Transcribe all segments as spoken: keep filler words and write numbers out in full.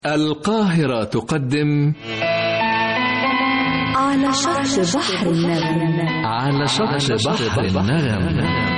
القاهرة تقدم على شط بحر النغم. على شط بحر النغم.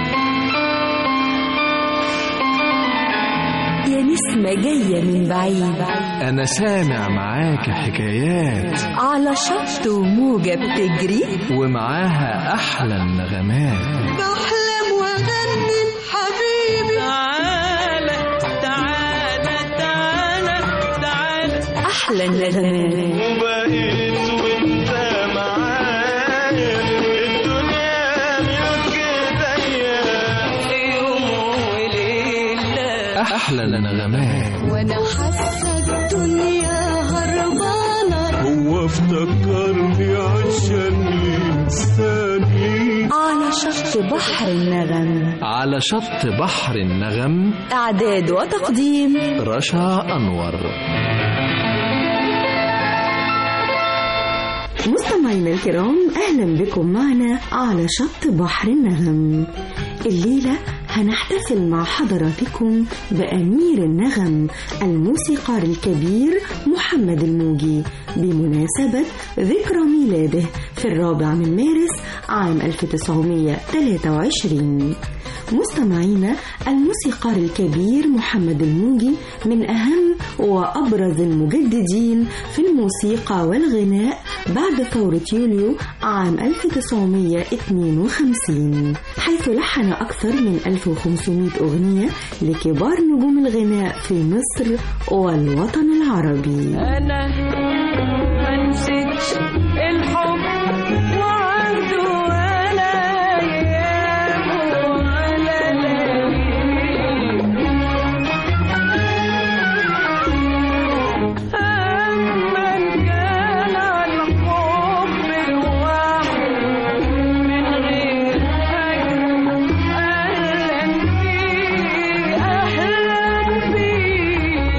يا نسمة جاية من بعيد، أنا سامع معاك حكايات، على شط وموجة بتجري ومعاها أحلى النغمات. بحلم وأغني حبيبي، تعالى تعالى تعالى تعالى أحلى النغمات. وبقيت وانت معايا الدنيا ملك ايديا في يوم وليلة. أحلى النغمات. وأنا حاسة الدنيا هربانة، هو افتكرني عشان ينساني. على شط بحر النغم. على شط بحر النغم. إعداد وتقديم رشا أنور. مستمعينا الكرام، أهلا بكم معنا على شط بحر النغم. الليلة هنحتفل مع حضراتكم بأمير النغم الموسيقار الكبير محمد الموجي بمناسبة ذكرى ميلاده في الرابع من مارس عام ألف وتسعمائة وثلاثة وعشرين. مستمعينا، الموسيقار الكبير محمد الموجي من أهم وأبرز المجددين في الموسيقى والغناء بعد ثورة يوليو عام ألف وتسعمائة واثنين وخمسين، حيث لحن أكثر من ألف وخمسمائة أغنية لكبار نجوم الغناء في مصر والوطن العربي. أنا ما نسيتش الحب وعنده ولا أيام ولا ليالي، أما كان الحب الواحد من غير أجل أهلا بيه أهلا بيه.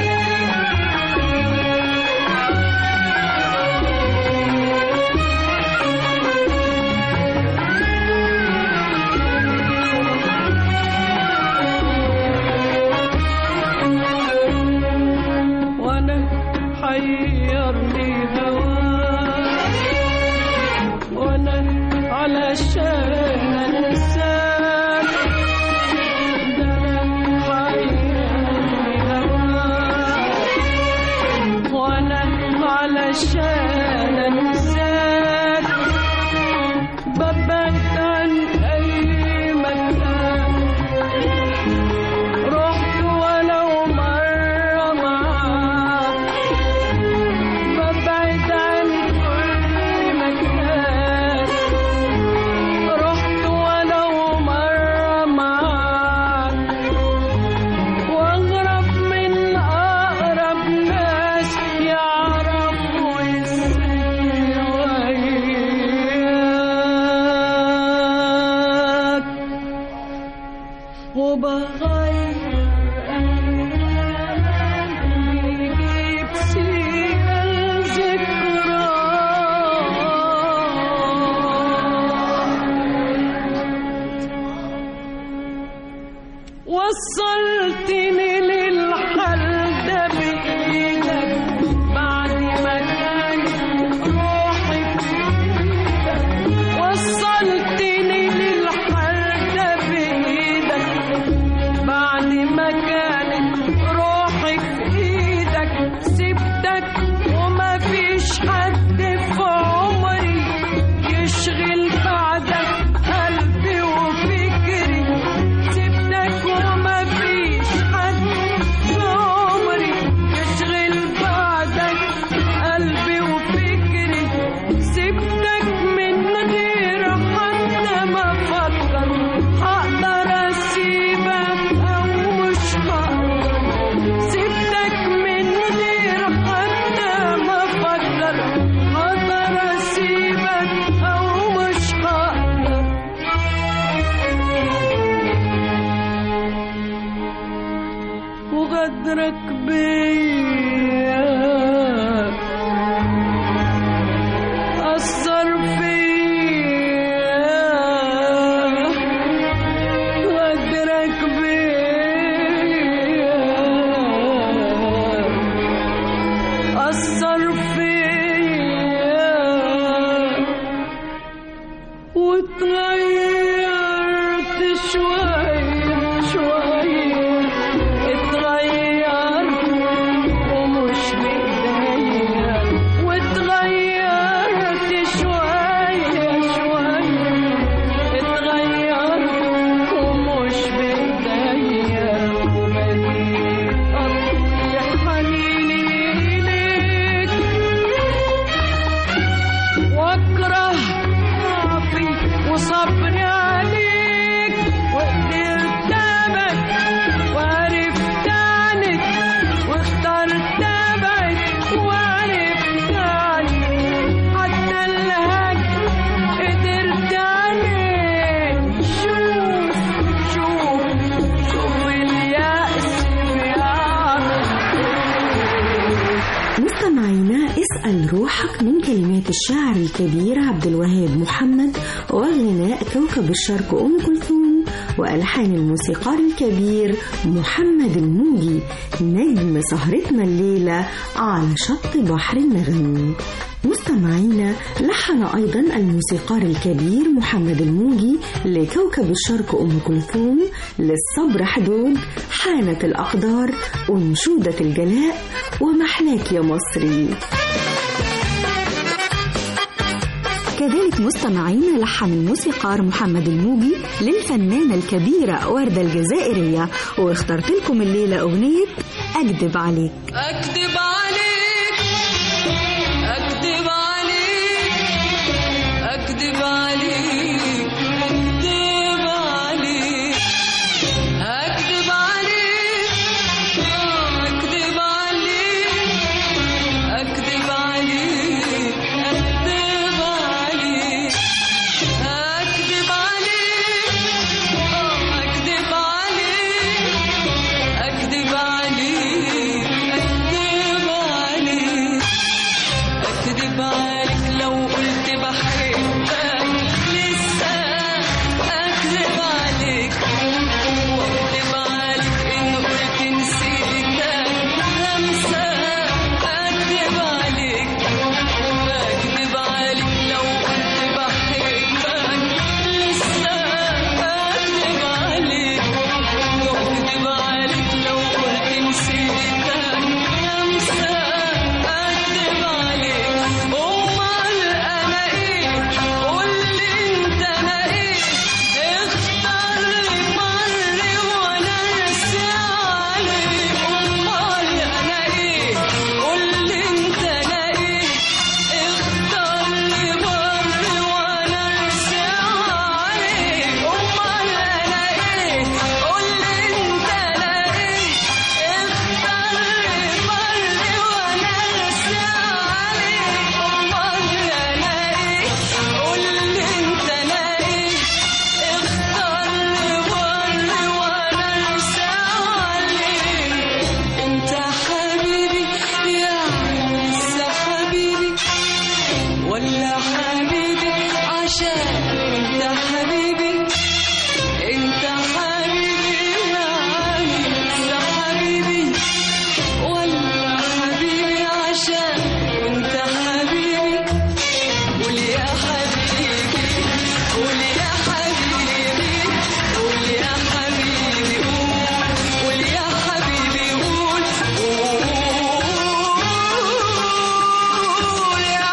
وانا حيرني هواك، وانا علشان انساك، ده انا حيرني هواك، وانا علشان انساك، ببعد عن اي مكان رحت ولو مرة معاك، ببعد عن كل مكان رحت ولو مرة معاك، واغرب من أقرب ناس يعرفوا أثر فيا واتغيرت شوية شوية، اتغيرت ومش بإيديا، واتغيرت شوية شوية، اتغيرت ومش بإيديا، وبديت أطفي حنيني إليك واكره ضعفي وصبري عليك، وقدرت ابعد وعرفت عنك، واخترت ابعد وعرفت عنك، حتى الهجر قدرت عليه. شوف شوف شوف اليأس بيعرف. مستمعينا، اسأل روحك من كلمات الشاعر الكبير عبد الوهاب محمد، وغناء كوكب الشرق أم كلثوم، وألحان الموسيقار الكبير محمد الموجي، نجم سهرتنا الليلة على شط بحر النغم. مستمعينا، لحن أيضا الموسيقار الكبير محمد الموجي لكوكب الشرق أم كلثوم للصبر حدود، حانت الأقدار، أنشودة الجلاء، ومحلاك يا مصري. كذلك مستمعين لحن الموسيقار محمد الموجي للفنانة الكبيرة وردة الجزائرية، واخترت لكم الليلة أغنية أكذب عليك. أكذب عليك أكذب عليك أكذب عليك أكذب عليك أكذب عليك أكذب عليك أكذب عليك أكذب عليك أكذب عليك أكذب عليك أكذب عليك أكذب عليك لو قلت بحبك لسه أكذب عليك، وأكذب عليك إن قلت نسيتك همسة أكذب عليك، أكذب عليك لو قلت بحبك لسه أكذب عليك، وأكذب عليك لو قلت نسيتك همسة أكذب عليك. أمال أنا إيه؟ قولي أنت أنا إيه؟ اختار لي مرة وأنا أرسى عليك. أمال أنا إيه؟ قولي أنت أنا إيه؟ اختار لي مرة وأنا أرسى عليك. أمال أنا إيه؟ قولي أنت أنا إيه؟ اختار لي مرة وأنا أرسى عليك. أمال أنا إيه؟ قولي أنت أنا إيه؟ اختار لي مرة وأنا أرسى عليك. أنت حبيبي يعني لسه حبيبي، ولا حبيبي عشان أنت حبيبي؟ أنت حبيبي يعني لسه حبيبي، ولا حبيبي عشان أنت حبيبي؟ قول يا حبيبي قول يا حبيبي قول يا حبيبي قول قول يا حبيبي قول قول يا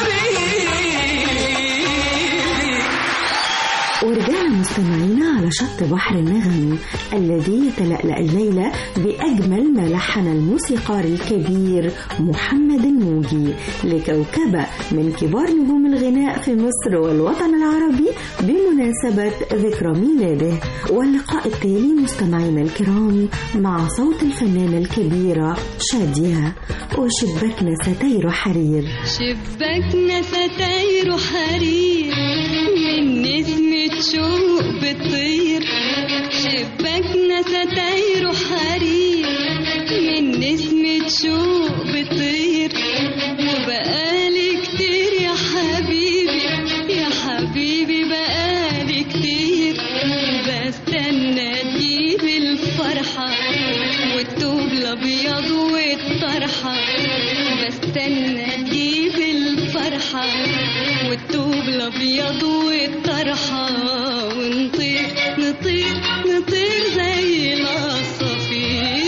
حبيبي. ورجعنا مستمعينا على شط بحر النغم الذي يتلألأ الليلة بأجمل ما لحن الموسيقار الكبير محمد الموجي لكوكبة من كبار نجوم الغناء في مصر والوطن العربي بمناسبة ذكرى ميلاده. واللقاء التالي مستمعينا الكرام مع صوت الفنانة الكبيرة شادية، وشبكنا ستاير حرير. شبكنا ستاير حرير من نسمة شوق بتطير، شبكنا ستاير حرير من نسمة شوق بتطير، وبقالي كتير يا حبيبي يا حبيبي بقالي كتير بستنى تجيب الفرحة والثوب الأبيض والطرحة، بس الأبيض والطرحة ونطير نطير نطير زي العصافير.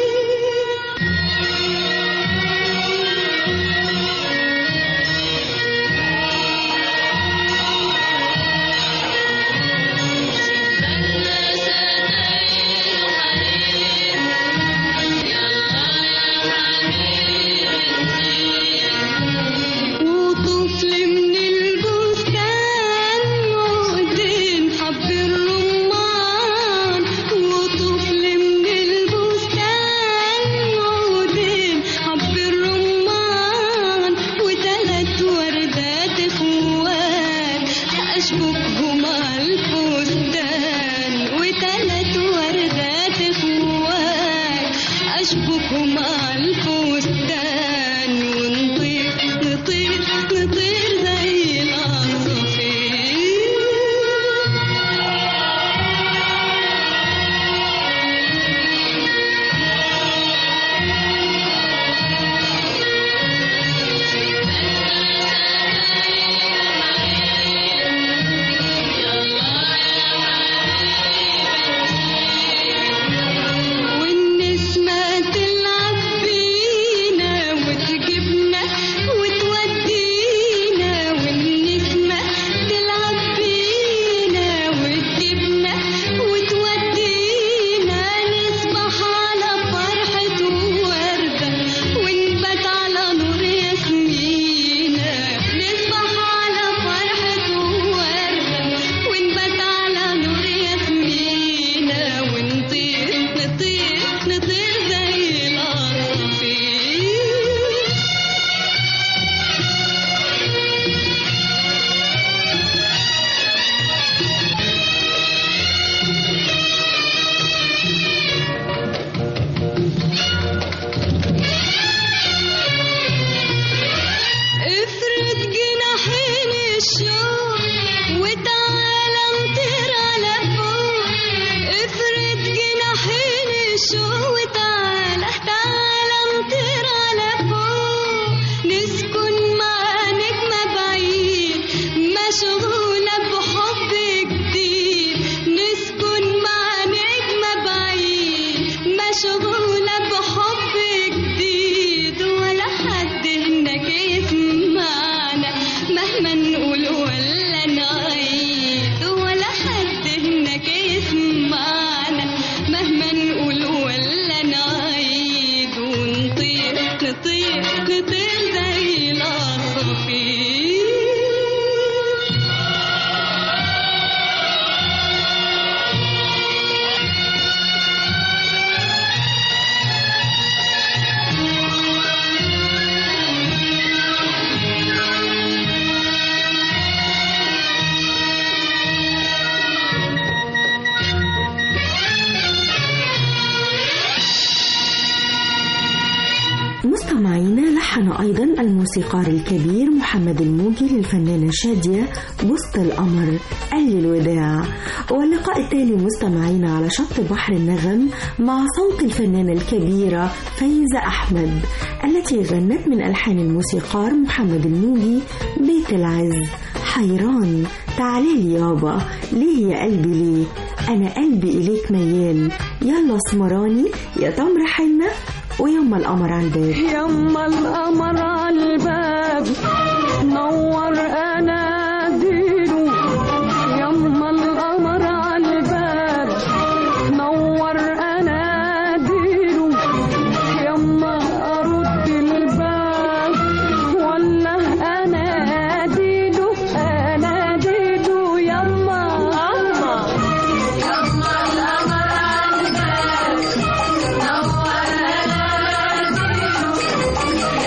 مستمعينا، لحن أيضا الموسيقار الكبير محمد الموجي للفنانة شادية بسط القمر قال الوداع. واللقاء التالي مستمعينا على شط بحر النغم مع صوت الفنانة الكبيرة فايزة أحمد التي غنت من ألحان الموسيقار محمد الموجي بيت العز، حيران، تعالي يابا، ليه يا قلبي ليه، أنا قلبي إليك ميال، يلا اسمراني يا تمر حنة، ويما القمر على الباب. يما القمر على الباب نور اناديله، يما القمر على الباب نور اناديله، يما ارد الباب ولا اناديله اناديله، يما يما يما القمر على الباب نور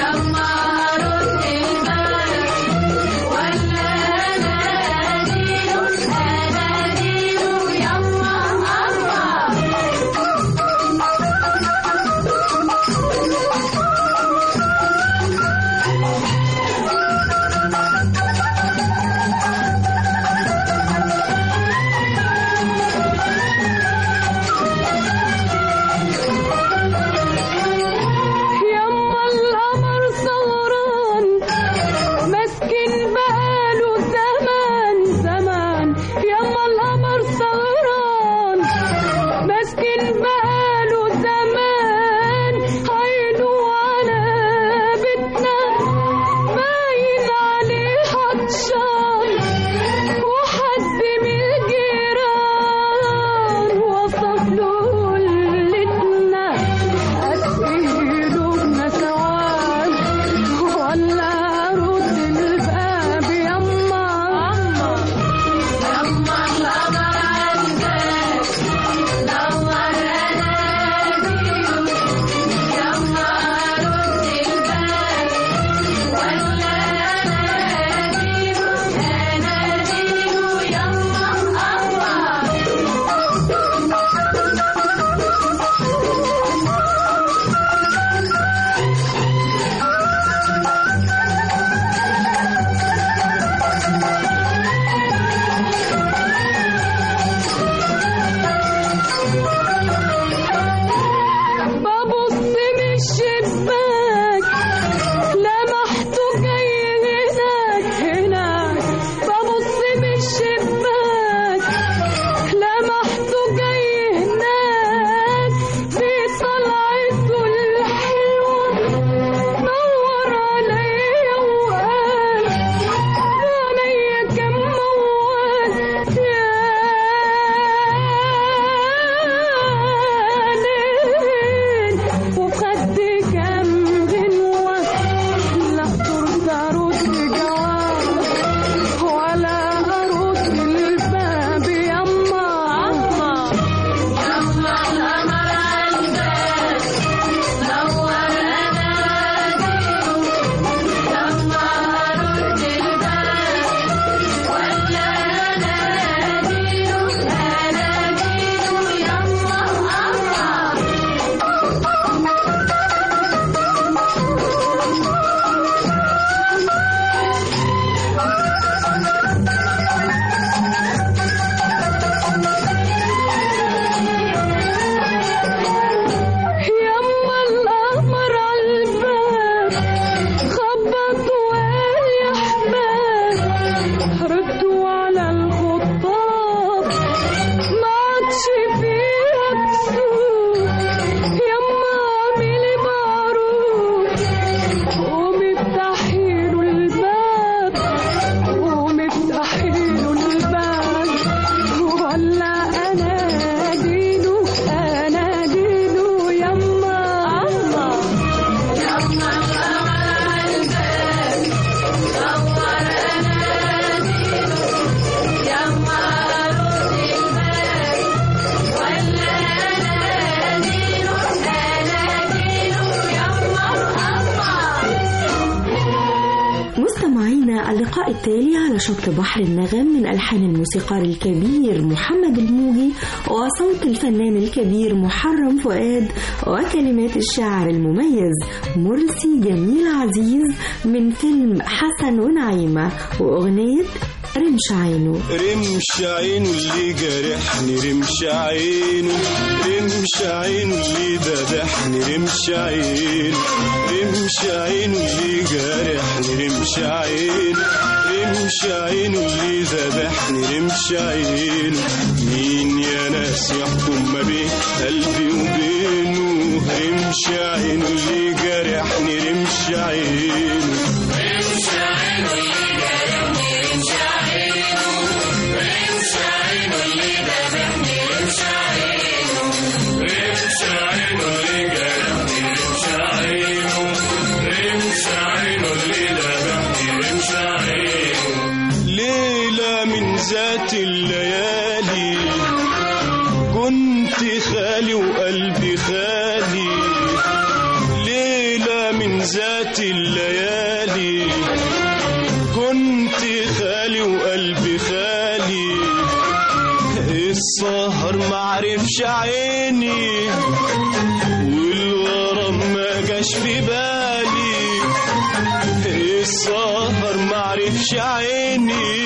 اللقاء التالي على شط بحر النغم من ألحان الموسيقار الكبير محمد الموجي وصوت الفنان الكبير محرم فؤاد وكلمات الشاعر المميز مرسي جميل عزيز من فيلم حسن ونعيمة وأغنية رمش عينه. رمش عينه اللي جرحني، رمش عينه، رمش عينه اللي ذبحني، رمش عينه، رمش عينه اللي جرحني، رمش عينه، رمش عينه اللي ذبحني، رمش عينه. مين يا ناس يحكم ما بين قلبي وبينه؟ رمش عينه اللي جرحني، رمش عينه، رمش عينه اللي جرحني، رمش عينه، رمش عينه اللي ذبحني، رمش عينه، رمش عينه اللي جرحني، رمش عينه، رمش عينه اللي ذبحني، رمش عينه. ليلة من ذات الليالي كنت خالي وقلبي خالي، ليلة من ذات الليالي كنت خالي وقلبي خالي. السهر معرفش عيني والغرام ما جاش في بالي، السهر معرفش عيني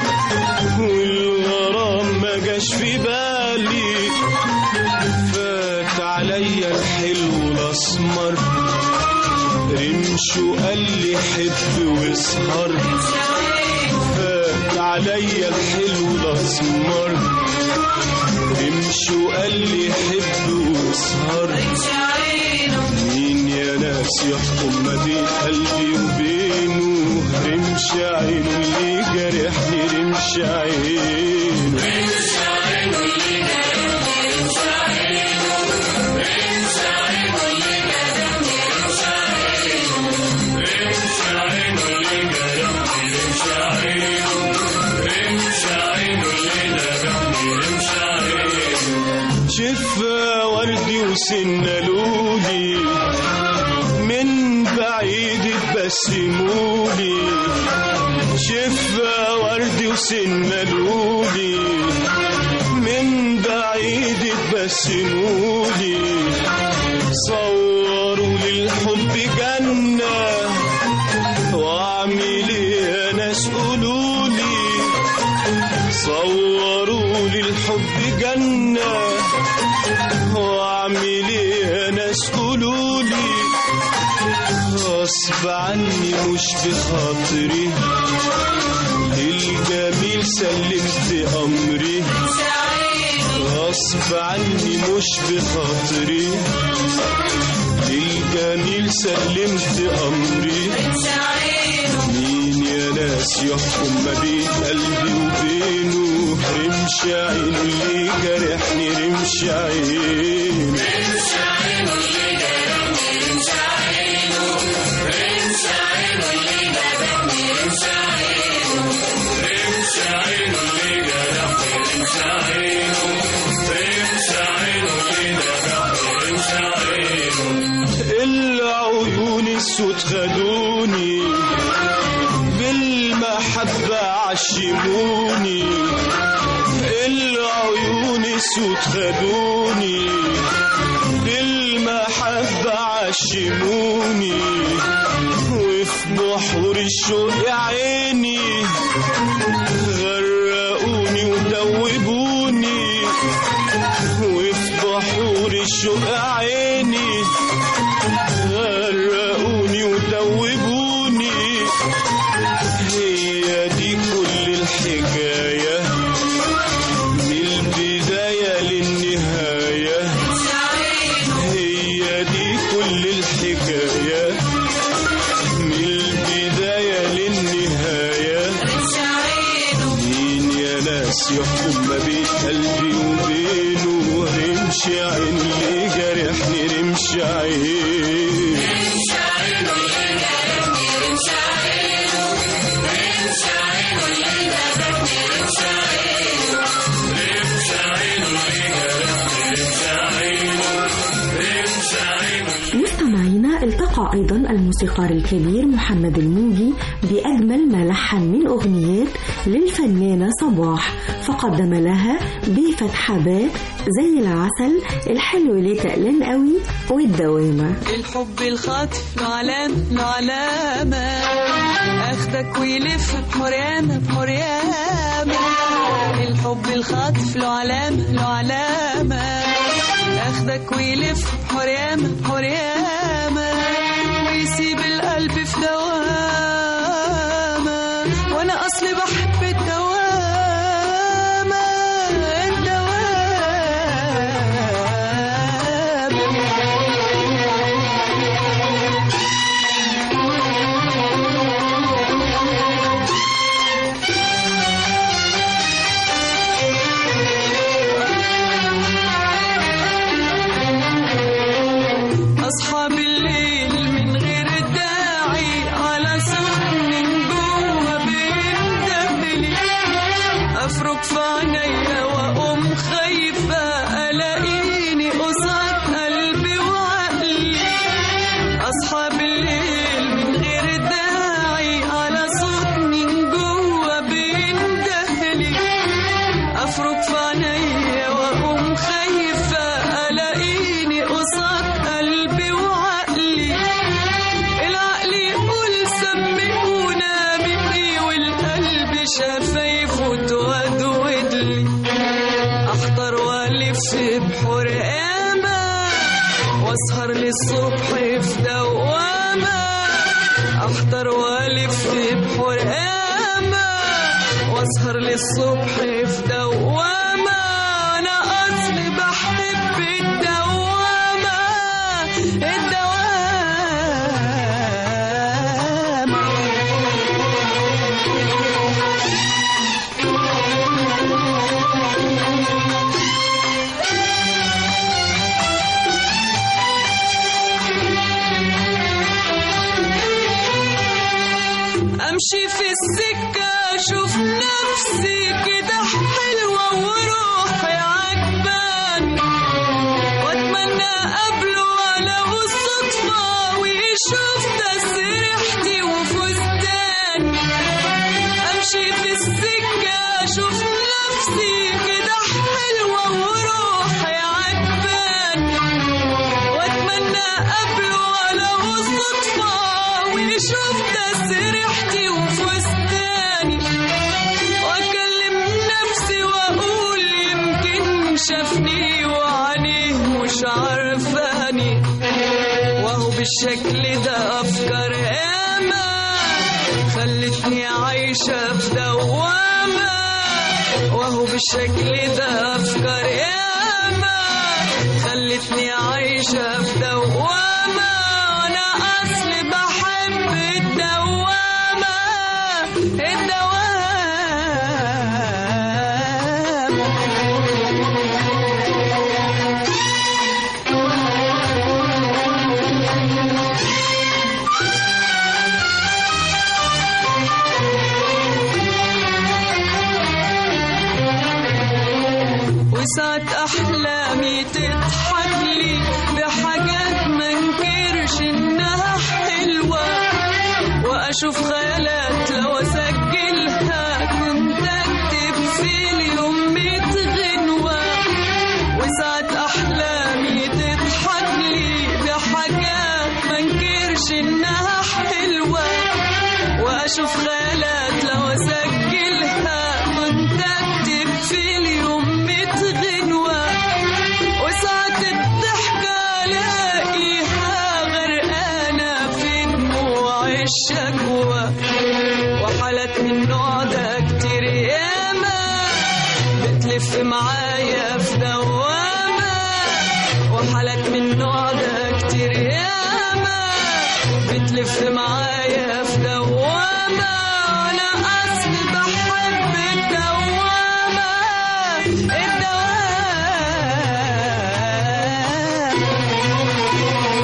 والغرام ما جاش في بالي. فات عليا الحلو الاسمر رمش وقال لي حب واسهر، فات عليا الحلو الاسمر رمش وقال لي حب واسهر. مين يا ناس يحكم ما بين قلبي وبينه؟ رمش عينه اللي جرحني، رمش عينه، رمش عينه اللي جرحني، رمش عينه، رمش عينه اللي جرحني، رمش عينه، رمش عينه اللي جرحني، رمش عينه، رمش عينه اللي جرحني، رمش عينه. شفا وردي وسنة لولي من بعيد تبسمولي، شفا وردي وسنة لولي من بعيد تبسمولي. صوروا للحب جنة واعمل ايه يا ناس قولولي، صوروا للحب جنة واعمل ايه يا ناس قولولي. غصب عني مش بخاطري للجميل سلمت امري، غصب عني مش بخاطري للجميل سلمت امري. مين يا ناس يحكم ما بين قلبي وبينه؟ رمش عينه اللي جرحني، رمش عينه، رمش عينه اللي جرحني، رمش عينه، رمش عينه اللي جرحني، رمش عينه، رمش عينه اللي جرحني، رمش عينه، رمش عينه اللي جرحني، رمش عينه. العيون السود خدوني بالمحبة عشموني، العيون السود خدوني بالمحبة عشموني. وفي بحور الشوق يا عيني غرقوني ودوبوني، وفي بحور الشوق يا عيني غرقوني ودوبوني. هي دي كل الحكاية من البداية للنهاية، هي دي كل الحكاية من البداية للنهاية. مين يا ناس يحكم ما بين قلبي وبينه؟ رمش عينه اللي جرحني، رمش عينه، رمش عينه اللي جرحني، رمش عينه، رمش عينه اللي ذبحني، رمش عينه، رمش عينه اللي جرحني، رمش عينه، رمش عينه. مستمعينا، التقى وأيضا الموسيقار الكبير محمد الموجي بأجمل ما لحن من أغنيات للفنانة صباح، فقدم لها بفتح باء زي العسل، الحلو ليه تقلان قوي، والدوامة. الحب الخاطف له علامة له علامة، أخدك ويلف بحريامة بحريامة. الحب الخاطف له علامة له علامة، أخدك ويلف بحريامة بحريامة، ويسيب القلب في دوامة، وأنا أصلي بحب الدوامة الدوامة. أصحى بالليل من غير داعي على سخن جوه بيندهلي، أفرك في عينيا وأقوم خايفة ألاقيني قصاد قلبي وعقلي. أصحى بالليل من غير داعي على سخن جوه بيندهلي، أفرك في عينيا وأقوم خايفة ألاقيني قصاد قلبي وعقلي. العقل يقول سمعونا مني، والقلب شفايفه تودودلي. أحضر وألف بحرقامة، وأسهر للصبح في دوامة. أحضر وألف بحرقامة، وأسهر للصبح في دوامة. أنا أصلي بحب الدوامة الدوامة. أمشي في السكة أشوف نفسي كده حلوة وروحي عجباني، وأتمنى قبله ولو الصدفة ويشوف تسريحتي وفستاني. أمشي في السكة أشوف نفسي كده حلوة وروحي عجباني، وأتمنى قبله ولو الصدفة ويشوف تسريحتي وفستاني. وأكلم نفسي وأقول يمكن شافني وعينيه مش عارفاني، وهو بالشكل ده أفكار ياما خلتني عايشة في دوامة. وهو بالشكل ده أفكار ياما خلتني عايشة في دوامة. أنا أصلي بحب الدوامة الدوامة. وساعة أحلامي تضحك لي بحاجات ما انكرش إنها حلوة، وأشوف خيالات لو أسجلها كنت أكتب في اليوم ميت غنوة. وساعة أحلامي تضحك لي بحاجات ما انكرش إنها حلوة، وأشوف خيالات لو أسجلها كنت أكتب في اليوم ميت غنوة. وساعة الضحكة ألاقيها غرقانة في دموع الشكوى، وحالات من النوع ده كتير ياما بتلف معايا في دوامة. وحالات من النوع ده كتير ياما بتلف معايا في دوامة. أنا أصلي بحب الدوامة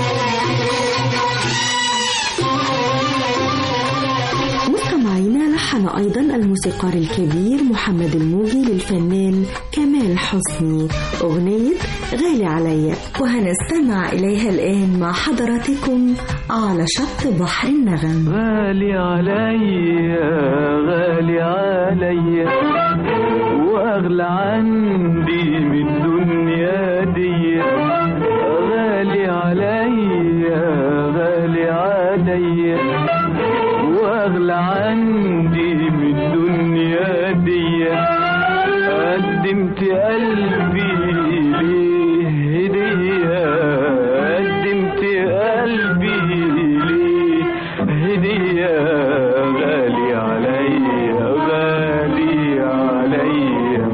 الدوامة. مستمعينا، ولحن أيضا الموسيقار الكبير محمد الموجي للفنان كمال حسني أغنية غالي عليا، وهنستمع إليها الآن مع حضراتكم على شط بحر النغم. غالي عليا غالي عليا وأغلى عندي من الدنيا دي، غالي عليا غالي عليا وأغلى عندي من الدنيا دي، قدمت قلبي ليه هدية، قدمت قلبي ليه هدية، غالي عليا غالي عليا.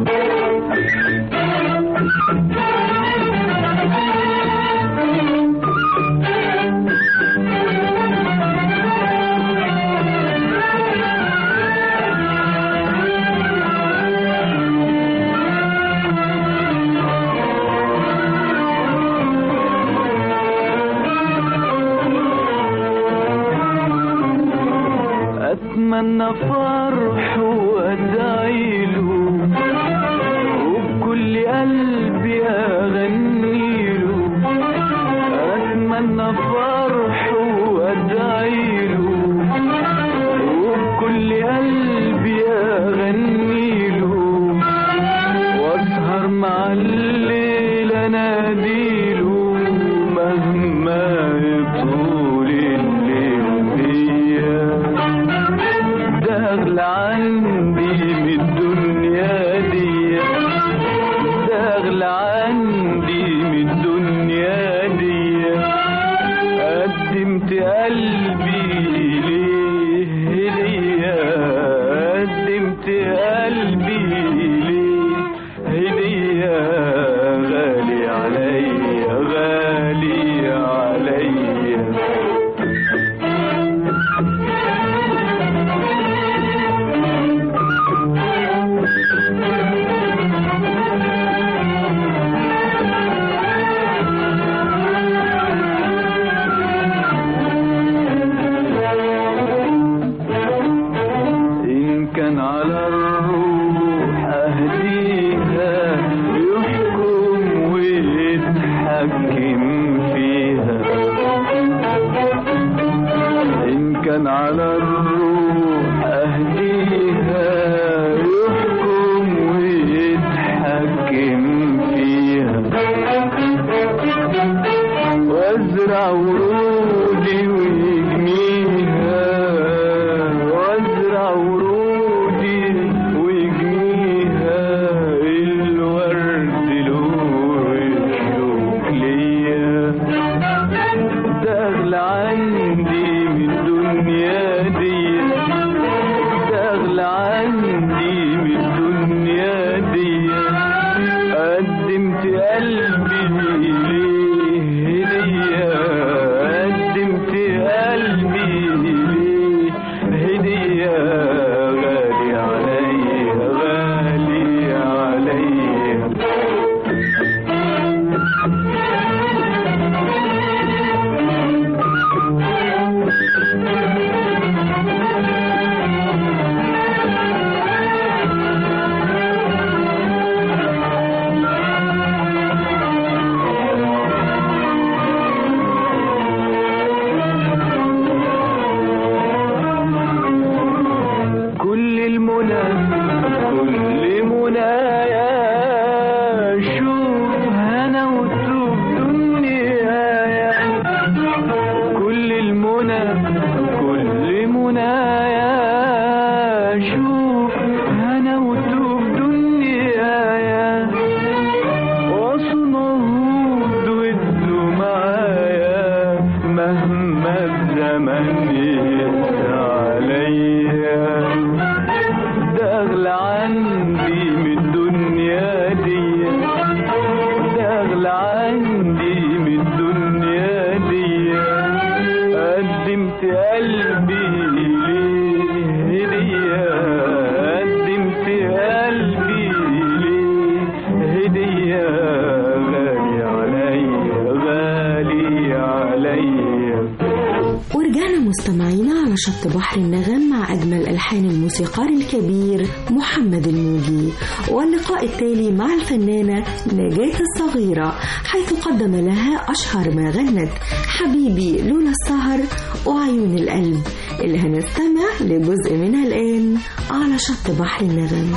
أتمنى فرح وأدعيله وبكل قلبي أغنيله، أتمنى فرح وأدعيله وبكل قلبي أغنيله، وأسهر مع الليل أناديله مهما يطول الليل بيا، أغلى عندي من الدنيا دي، أغلى عندي من الدنيا دي، قدمت قلبي ليه هدية، قدمت قلبي ليه هدية، غالي عليا غالي عليا. على الروح أهديها يحكم ويتحكم فيها، وازرع ورودي ويجنيها، وازرع ورودي ويجنيها، الورد له يشوق ليا، ده أغلى عندي من الدنيا دي، ده أغلى عندي من الدنيا دي، قدمت قلبي ليه هدية، قدمت قلبي ليه هدية، غالي عليا غالي عليا. مستمعينا على شط بحر النغم مع أجمل ألحان الموسيقار الكبير محمد الموجي، واللقاء التالي مع الفنانة نجاة الصغيرة، حيث قدم لها أشهر ما غنت حبيبي لولا السهر وعيون القلب، اللي هنستمع لجزء منها الآن على شط بحر النغم.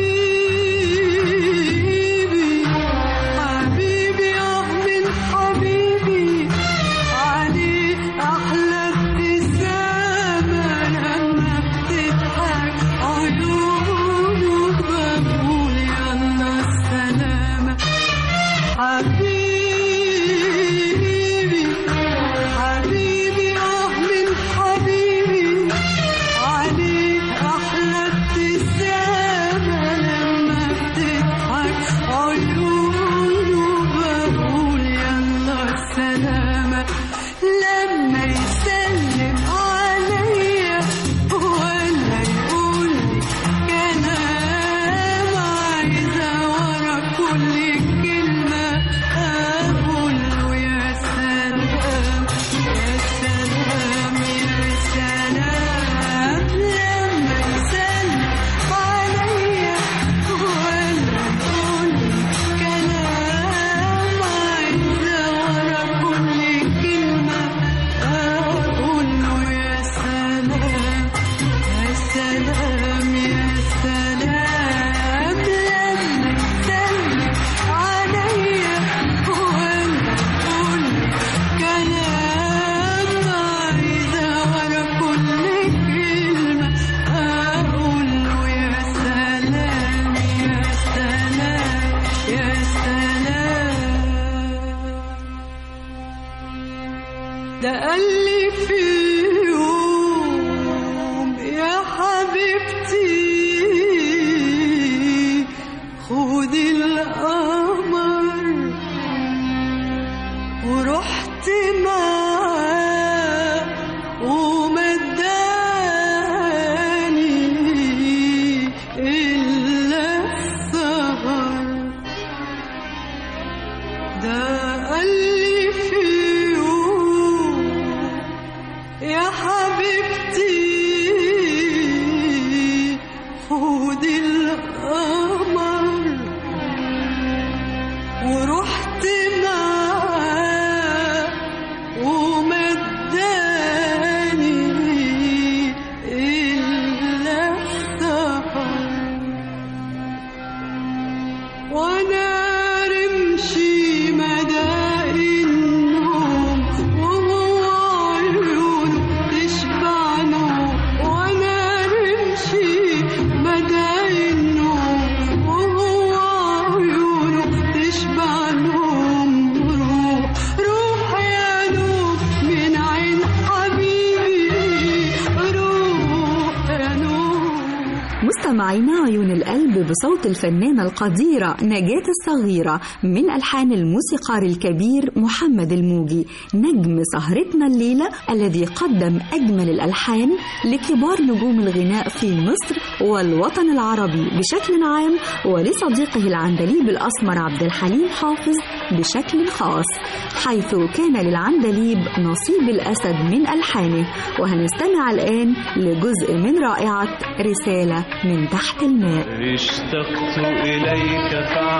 مستمعينا عيون القلب بصوت الفنانة القديرة نجاة الصغيرة من ألحان الموسيقار الكبير محمد الموجي، نجم سهرتنا الليلة الذي قدم أجمل الألحان لكبار نجوم الغناء في مصر والوطن العربي بشكل عام، ولصديقه العندليب الأسمر عبد الحليم حافظ بشكل خاص، حيث كان للعندليب نصيب الأسد من ألحانه. وهنستمع الآن لجزء من رائعة رسالة من تحت الماء. اشتقت إليك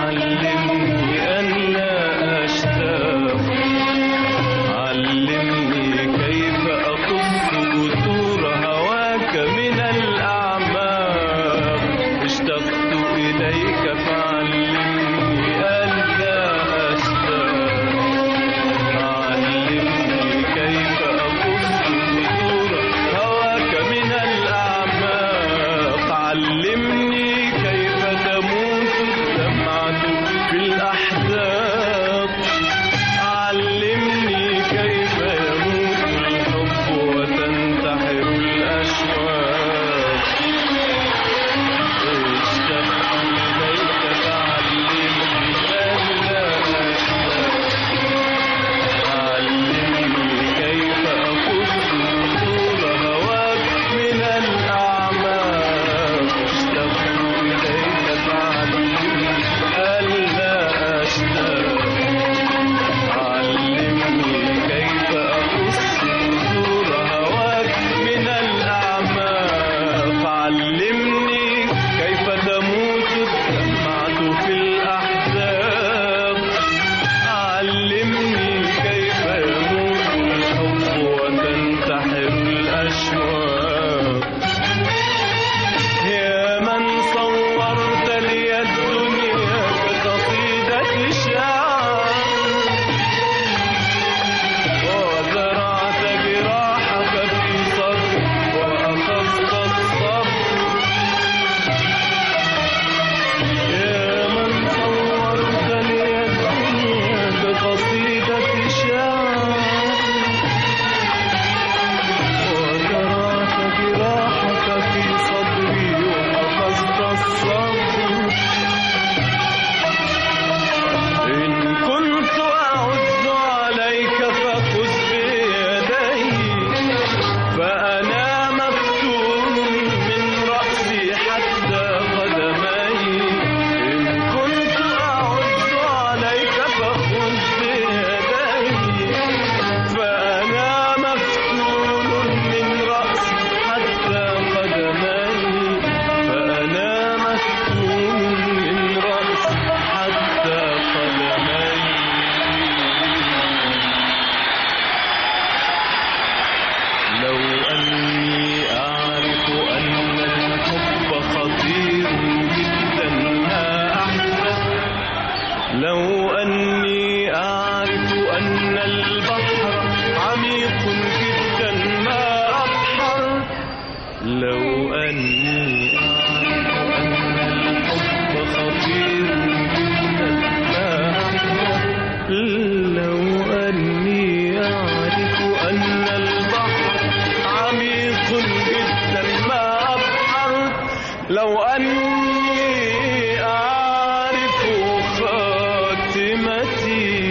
فعلمني أن لا أشتاق، علمني كيف أقص جسور هواك من الأعماق. اشتقت إليك فعلمني أن لا أشتاق، علمني كيف أقص جسور هواك من الأعماق. علمني كيف تموت الدمعة في الأحزان. لو أني أعرف أن الحب خطير جدا لو أني أعرف أن البحر عميق جدا ما أبحر لو أني أعرف خاتمتي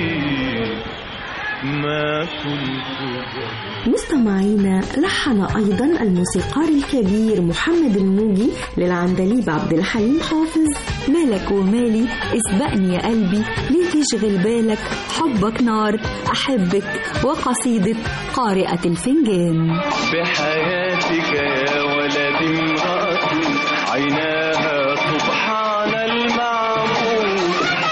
ما كنت. مستمعينا، لحن أيضا الموسيقار الكبير محمد الموجي للعندليب عبد الحليم حافظ مالك ومالي، اسبقني يا قلبي، ليه تشغل بالك، حبك نار، أحبك، وقصيدة قارئة الفنجان. بحياتك يا ولد امرأة عيناها سبحان المعبود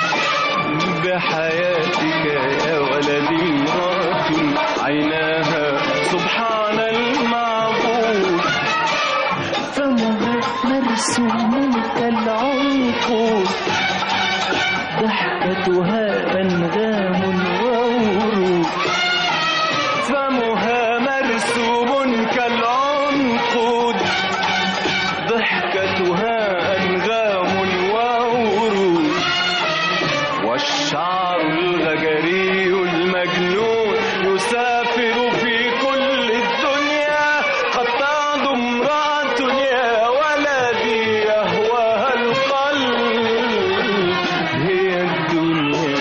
بحياتك يا ولد امرأة عيناها سبحان المعبود فمها مرسوم كالعنقود ضحكتها أنغام وورود فمها مرسوم كالعنقود ضحكتها أنغام وورود والشعر الغجري المجنون يسافر في كل الدنيا قد تعد امرأة يا ولدي يهواها القلب هي الدنيا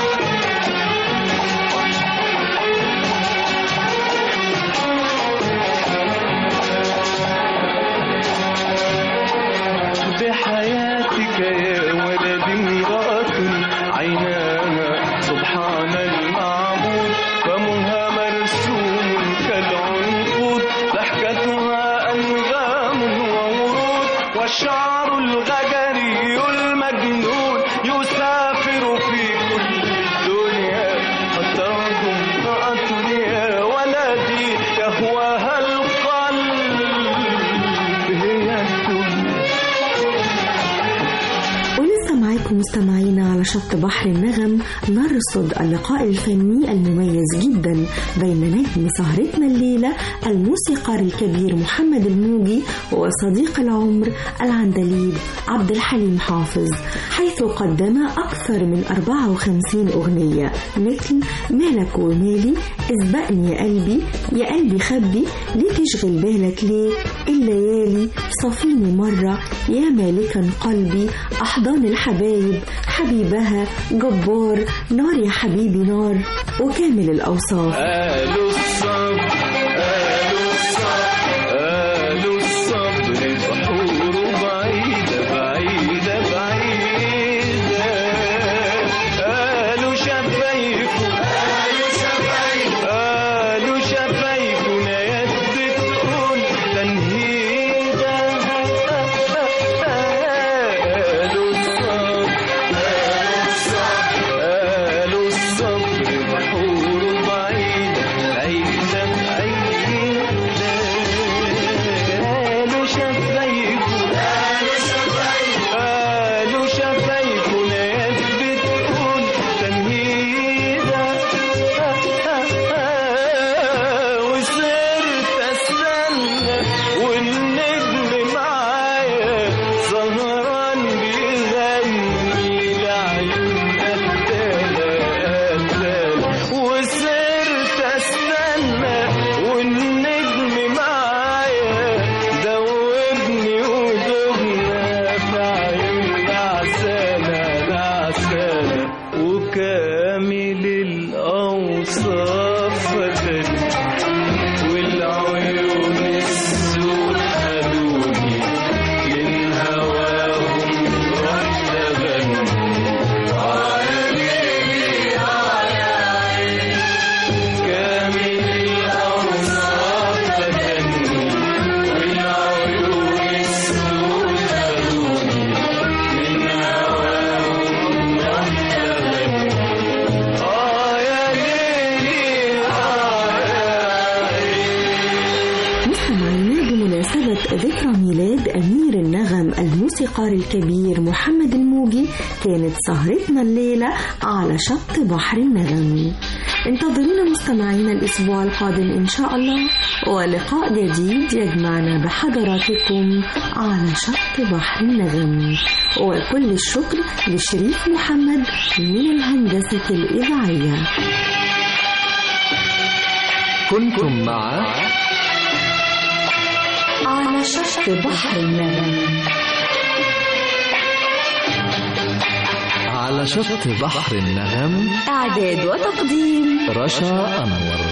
بحياتك يا ولد امرأة عيناها سبحان المعبود فمها مرسوم كالعنقود ضحكتها أنغام وورود والشعر الغجري المجنون يسافر في كل الدنيا قد تعد امرأة يا ولدي يهواها القلب هي الدنيا. ولسه معاكم مستمعينا على شط بحر النغم نرصد اللقاء الفني المميز جدا بين نجم سهرتنا الليلة الموسيقار الكبير محمد الموجي وصديق العمر العندليب عبد الحليم حافظ، حيث قدم أكثر من أربعة وخمسين أغنية مثل مالك ومالي، اسبقني يا قلبي، يا قلبي خبي، ليه تشغل بالك ليه، الليالي، صفيني مرة، يا مالكا قلبي، أحضان الحبايب، حبيبها، جبار، نار يا حبيبي نار، وكامل الأوصاف. قالوا الصبر قالوا الصبر قالوا الصبر بحور بعيدة بعيدة بعيدة قالوا شفايفه قالوا شفايفه قالوا شفايفه نايات بتقول تنهيدة قالوا الصبر قالوا الصبر بحور بعيدة بعيدة بعيدة قالوا شفايفه قالوا شفايفه قالوا شفايفه نايات بتقول تنهيدة وصرت استنى والنجم معايا سهران بيغني لعيون قتالة قتالة وصرت استنى والنجم معايا دوبني ودبنا في عيون عسالة عسالة وكامل الأوصاف فتني والعيون السود خدوني من هواهم رحت أغني عيني عيني كامل الأوصاف فتني والعيون السود خدوني من هواهم رحت أغني آه يا ليلي آه يا ليلي. مستمعينا، بمناسبة ذكرى ميلاد أمير النغم الموسيقار الكبير محمد الموجي، كانت سهرتنا الليلة على شط بحر النغم. انتظرونا مستمعينا الأسبوع القادم إن شاء الله، ولقاء جديد يجمعنا بحضراتكم على شط بحر النغم. وكل الشكر لشريف محمد من الهندسة الإذاعية. كنتم مع على شط بحر النغم. على شط بحر النغم. إعداد وتقديم رشا أنور.